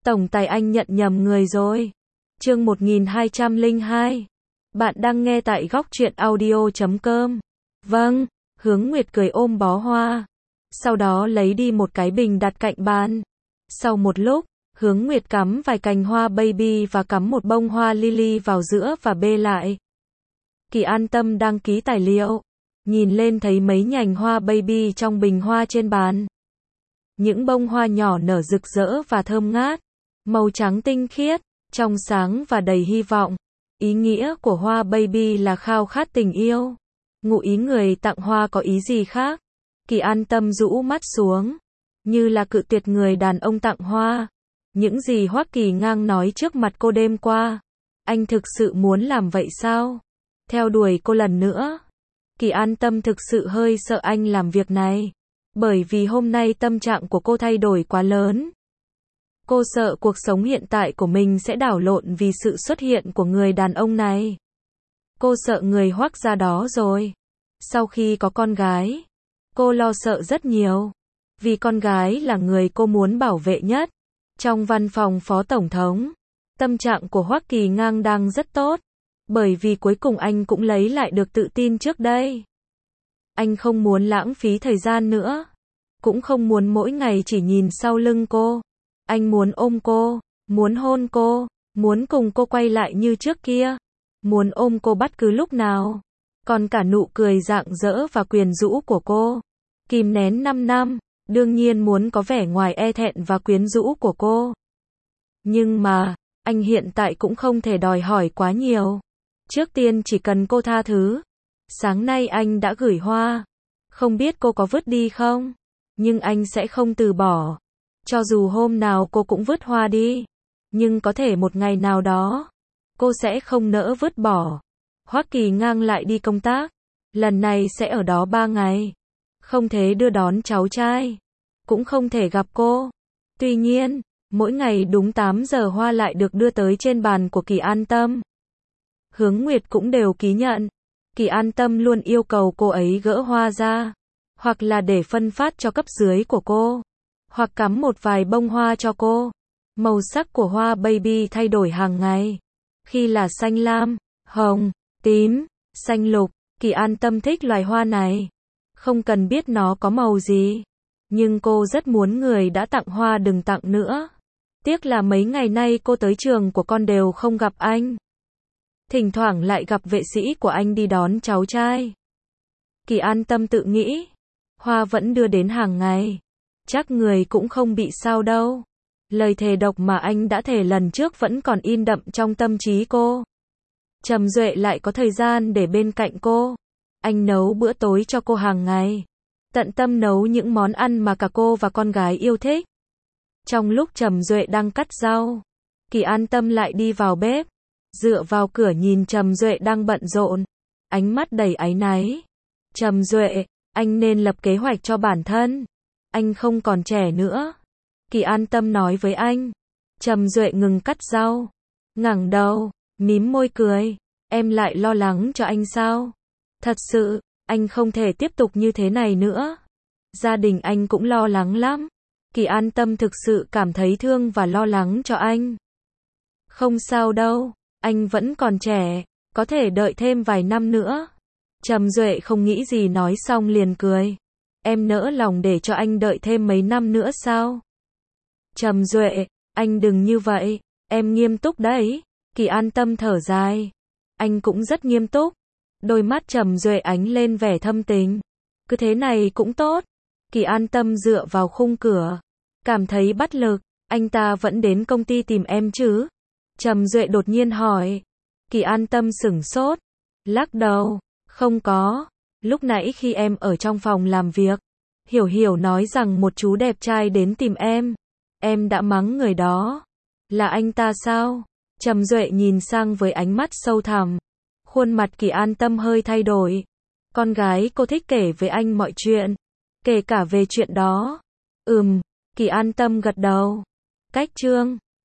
Tổng tài anh nhận nhầm người rồi. Chương 1202. Bạn đang nghe tại góc truyện audio.com. Vâng, Hướng Nguyệt cười ôm bó hoa. Sau đó lấy đi một cái bình đặt cạnh bàn. Sau một lúc, Hướng Nguyệt cắm vài cành hoa baby và cắm một bông hoa lily vào giữa và bê lại. Kỳ An Tâm đang ký tài liệu. Nhìn lên thấy mấy nhành hoa baby trong bình hoa trên bàn. Những bông hoa nhỏ nở rực rỡ và thơm ngát. Màu trắng tinh khiết, trong sáng và đầy hy vọng. Ý nghĩa của hoa baby là khao khát tình yêu. Ngụ ý người tặng hoa có ý gì khác? Kỳ An Tâm rũ mắt xuống, như là cự tuyệt người đàn ông tặng hoa. Những gì Hoắc Kỳ Ngang nói trước mặt cô đêm qua. Anh thực sự muốn làm vậy sao? Theo đuổi cô lần nữa. Kỳ An Tâm thực sự hơi sợ anh làm việc này. Bởi vì hôm nay tâm trạng của cô thay đổi quá lớn. Cô sợ cuộc sống hiện tại của mình sẽ đảo lộn vì sự xuất hiện của người đàn ông này. Cô sợ người Hoắc gia đó rồi. Sau khi có con gái, cô lo sợ rất nhiều. Vì con gái là người cô muốn bảo vệ nhất. Trong văn phòng Phó Tổng thống, tâm trạng của Hoắc Kỳ Ngang đang rất tốt. Bởi vì cuối cùng anh cũng lấy lại được tự tin trước đây. Anh không muốn lãng phí thời gian nữa. Cũng không muốn mỗi ngày chỉ nhìn sau lưng cô. Anh muốn ôm cô, muốn hôn cô, muốn cùng cô quay lại như trước kia. Muốn ôm cô bất cứ lúc nào. Còn cả nụ cười rạng rỡ và quyến rũ của cô. Kìm nén 5 năm, đương nhiên muốn có vẻ ngoài e thẹn và quyến rũ của cô. Nhưng mà, anh hiện tại cũng không thể đòi hỏi quá nhiều. Trước tiên chỉ cần cô tha thứ. Sáng nay anh đã gửi hoa. Không biết cô có vứt đi không? Nhưng anh sẽ không từ bỏ. Cho dù hôm nào cô cũng vứt hoa đi. Nhưng có thể một ngày nào đó, cô sẽ không nỡ vứt bỏ. Hoắc Kỳ Ngang lại đi công tác. Lần này sẽ ở đó 3 ngày. Không thể đưa đón cháu trai. Cũng không thể gặp cô. Tuy nhiên, mỗi ngày đúng 8 giờ hoa lại được đưa tới trên bàn của Kỳ An Tâm. Hướng Nguyệt cũng đều ký nhận. Kỳ An Tâm luôn yêu cầu cô ấy gỡ hoa ra. Hoặc là để phân phát cho cấp dưới của cô. Hoặc cắm một vài bông hoa cho cô. Màu sắc của hoa baby thay đổi hàng ngày. Khi là xanh lam, hồng, tím, xanh lục. Kỳ An Tâm thích loài hoa này. Không cần biết nó có màu gì. Nhưng cô rất muốn người đã tặng hoa đừng tặng nữa. Tiếc là mấy ngày nay cô tới trường của con đều không gặp anh. Thỉnh thoảng lại gặp vệ sĩ của anh đi đón cháu trai. Kỳ An Tâm tự nghĩ. Hoa vẫn đưa đến hàng ngày. Chắc người cũng không bị sao đâu. Lời thề độc mà anh đã thề lần trước vẫn còn in đậm trong tâm trí cô. Trầm Duệ lại có thời gian để bên cạnh cô. Anh nấu bữa tối cho cô hàng ngày. Tận tâm nấu những món ăn mà cả cô và con gái yêu thích. Trong lúc Trầm Duệ đang cắt rau, Kỳ An Tâm lại đi vào bếp. Dựa vào cửa nhìn Trầm Duệ đang bận rộn. Ánh mắt đầy áy náy. Trầm Duệ, anh nên lập kế hoạch cho bản thân. Anh không còn trẻ nữa. Kỳ An Tâm nói với anh. Trầm Duệ ngừng cắt rau. Ngẩng đầu, mím môi cười. Em lại lo lắng cho anh sao? Thật sự, anh không thể tiếp tục như thế này nữa. Gia đình anh cũng lo lắng lắm. Kỳ An Tâm thực sự cảm thấy thương và lo lắng cho anh. Không sao đâu, anh vẫn còn trẻ, có thể đợi thêm vài năm nữa. Trầm Duệ không nghĩ gì nói xong liền cười. Em nỡ lòng để cho anh đợi thêm mấy năm nữa sao? Trầm Duệ, anh đừng như vậy, em nghiêm túc đấy. Kỳ An Tâm thở dài. Anh cũng rất nghiêm túc. Đôi mắt Trầm Duệ ánh lên vẻ thâm tình. Cứ thế này cũng tốt. Kỳ An Tâm dựa vào khung cửa. Cảm thấy bất lực. Anh ta vẫn đến công ty tìm em chứ? Trầm Duệ đột nhiên hỏi. Kỳ An Tâm sửng sốt. Lắc đầu. Không có. Lúc nãy khi em ở trong phòng làm việc, Hiểu Hiểu nói rằng một chú đẹp trai đến tìm em. Em đã mắng người đó. Là anh ta sao? Trầm Duệ nhìn sang với ánh mắt sâu thẳm. Khuôn mặt Kỳ An Tâm hơi thay đổi. Con gái cô thích kể với anh mọi chuyện. Kể cả về chuyện đó. Kỳ An Tâm gật đầu. Cách chương